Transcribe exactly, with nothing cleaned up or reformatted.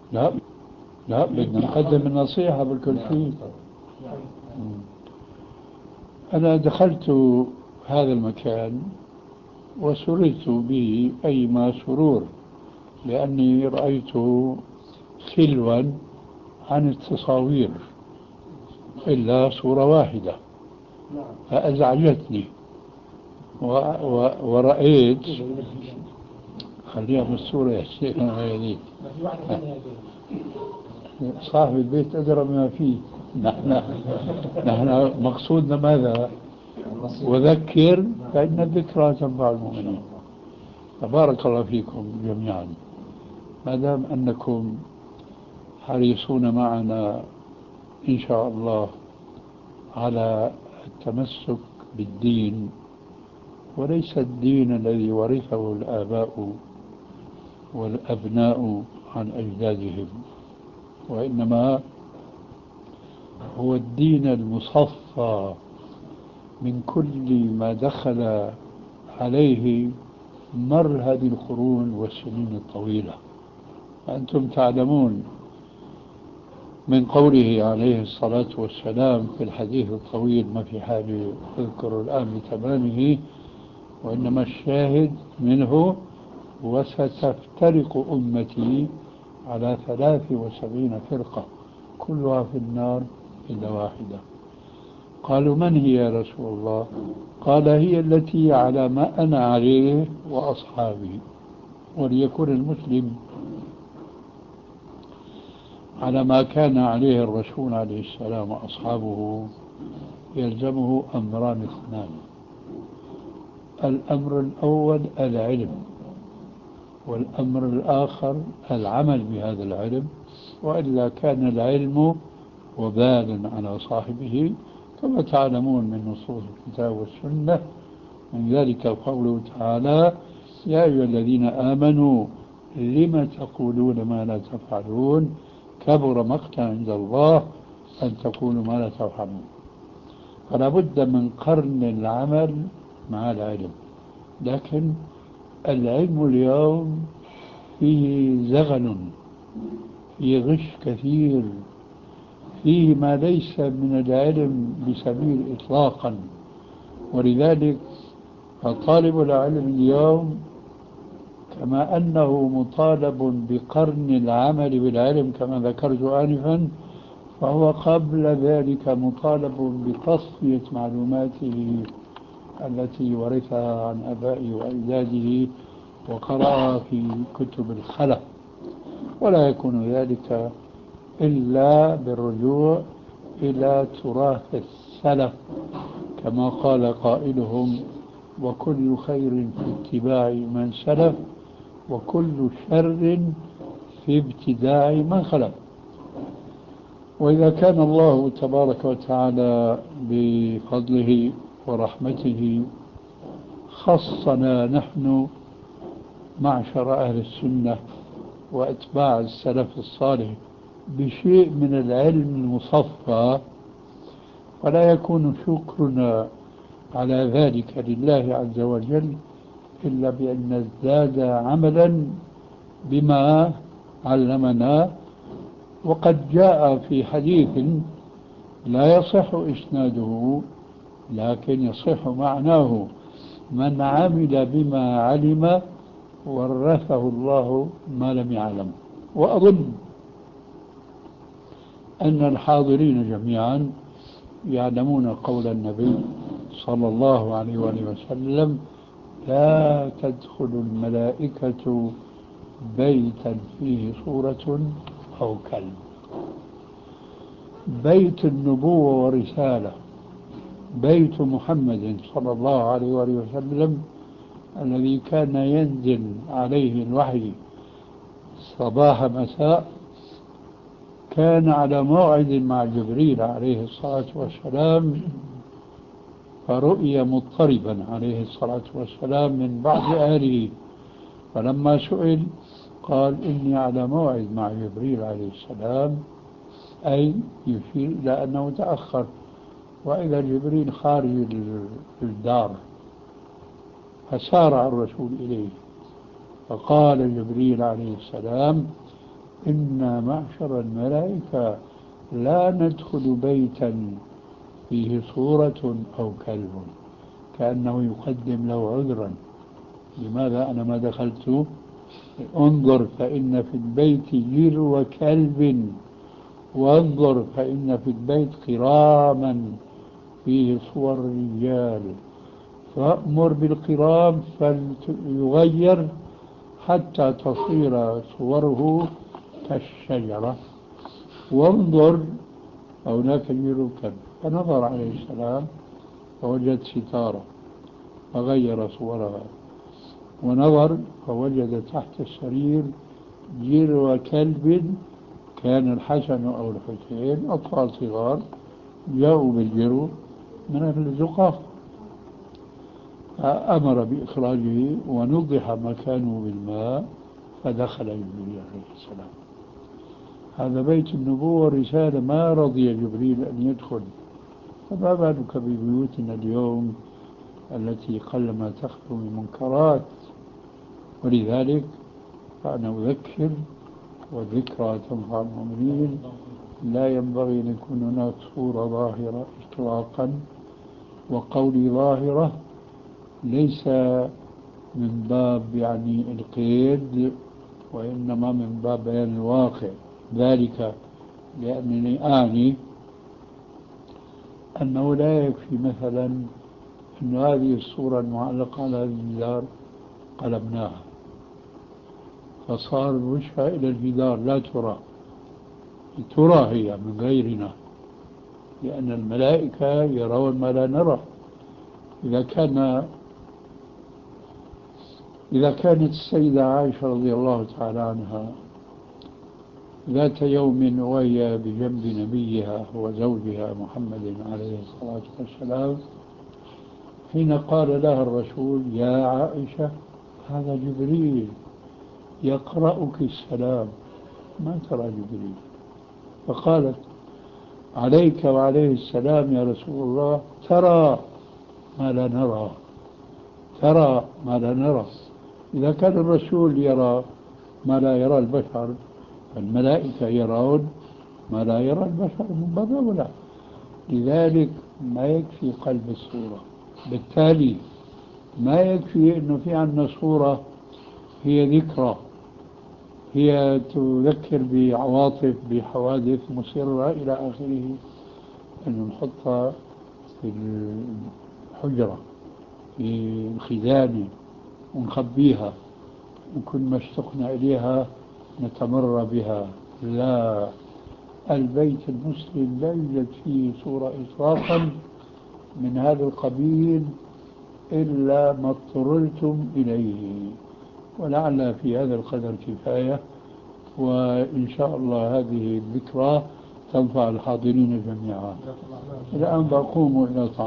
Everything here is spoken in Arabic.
لا لا، بدنا نقدم النصيحة بالكل شيء. أنا دخلت هذا المكان وسررت به أيما سرور، لأني رأيت خلوا عن التصاوير إلا صورة واحدة فأزعجتني، و... و... ورأيت خليها بالصورة يا شيخ. صاحب البيت أدرى ما فيه. نحن نحن مقصودنا ماذا؟ وذكر فإن الذكرى تنفع المؤمنين. تبارك الله فيكم جميعا، ما دام أنكم حريصون معنا إن شاء الله على التمسك بالدين، وليس الدين الذي ورثه الآباء والأبناء عن أجدادهم، وإنما هو الدين المصفى من كل ما دخل عليه مر هذه القرون والسنين الطويلة. أنتم تعلمون من قوله عليه الصلاة والسلام في الحديث الطويل ما في حال أذكر الآن بتمامه، وإنما الشاهد منه: وستفترق أمتي على ثلاث وسبعين فرقة كلها في النار إلا واحدة. قالوا من هي يا رسول الله؟ قال هي التي على ما أنا عليه وأصحابي. وليكن المسلم على ما كان عليه الرسول عليه السلام وأصحابه يلزمه أمران اثنان: الأمر الأول العلم، والأمر الآخر العمل بهذا العلم، وإلا كان العلم وبالا على صاحبه، كما تعلمون من نصوص الكتاب والسنة. من ذلك قوله تعالى: يا أيها الذين آمنوا لم تقولون ما لا تفعلون كبر مقتا عند الله أن تقولوا ما لا تفعلون. فلا بد من قرن العمل مع العلم، لكن العلم اليوم فيه زغل، فيه غش كثير، فيه ما ليس من العلم بسبيل إطلاقا. ولذلك فطالب العلم اليوم كما أنه مطالب بقرن العمل بالعلم كما ذكرت آنفا، فهو قبل ذلك مطالب بتصفية معلوماته التي ورثها عن آبائه وأجداده وقرأها في كتب الخلف، ولا يكون ذلك إلا بالرجوع إلى تراث السلف، كما قال قائلهم: وكل خير في اتباع من سلف، وكل شر في ابتداع من خلف. وإذا كان الله تبارك وتعالى بفضله ورحمته خصنا نحن معشر أهل السنة وأتباع السلف الصالح بشيء من العلم المصفى، فلا يكون شكرنا على ذلك لله عز وجل إلا بأن نزداد عملا بما علمنا. وقد جاء في حديث لا يصح إسناده لكن يصح معناه: من عمل بما علم ورثه الله ما لم يعلم. وأظن أن الحاضرين جميعا يعلمون قول النبي صلى الله عليه وآله وسلم: لا تدخل الملائكة بيتا فيه صورة أو كلب. بيت النبوة ورسالة، بيت محمد صلى الله عليه وآله وسلم الذي كان ينزل عليه الوحي صباح مساء، كان على موعد مع جبريل عليه الصلاة والسلام، فرؤي مضطربا عليه الصلاة والسلام من بعض أهله، فلما سئل قال: إني على موعد مع جبريل عليه السلام، أي يشير إلى أنه تأخر، وإذا جبريل خارج الدار، فسارع الرسول إليه، فقال جبريل عليه السلام: إن معشر الملائكة لا ندخل بيتا فيه صورة أو كلب، كأنه يقدم له عذرا. لماذا أنا ما دخلت؟ انظر فإن في البيت جر وكلب، وانظر فإن في البيت كراما فيه صور رجال، فأمر بالقرام فليغير حتى تصير صوره كالشجرة، وانظر هناك جر وكلب. فنظر عليه السلام فوجد ستارة فغير صورها، ونظر فوجد تحت السرير جر وكلب، كان الحسن أو الحسين أطفال صغار جاءوا بالجرو من الزقاق، فأمر بإخراجه ونضح مكانه بالماء، فدخل جبريل عليه السلام. هذا بيت النبوة رسالة ما رضي جبريل أن يدخل، فما بالك ببيوتنا اليوم التي قلما تخلو من منكرات. ولذلك فأنا أذكر، والذكرى تنفع المؤمنين، لا ينبغي أن يكون هناك صورة ظاهرة إطلاقا. وقولي ظاهرة ليس من باب يعني القيد، وإنما من باب بيان الواقع. ذلك لأنني أعني أنه لا يكفي مثلا أن هذه الصورة المعلقة على الجدار قلبناها فصار وجهها إلى الجدار لا ترى، ترى هي من غيرنا، لأن الملائكة يرون ما لا نرى. إذا كان إذا كانت السيدة عائشة رضي الله تعالى عنها ذات يوم وهي بجنب نبيها وزوجها محمد عليه الصلاة والسلام، حين قال لها الرسول: يا عائشة هذا جبريل يقرأك السلام، ما ترى جبريل؟ فقالت: عليك وعليه السلام يا رسول الله، ترى ما لا نرى، ترى ما لا نرى. إذا كان الرسول يرى ما لا يرى البشر، فالملائكة يرون ما لا يرى البشر من باب أولى. لذلك ما يكفي قلب الصورة، بالتالي ما يكفي أنه في عندنا صورة هي ذكرى، هي تذكر بعواطف بحوادث مسرة إلى آخره، أن نحطها في الحجرة في الخزانة ونخبيها، وكل ما اشتقنا إليها نتمر بها. لا، البيت المسلم لا يوجد فيه صورة إطلاقا من هذا القبيل إلا ما اضطررتم إليه. ولعل في هذا القدر كفاية، وإن شاء الله هذه الذكرى تنفع الحاضرين جميعا. الآن بقوم إلى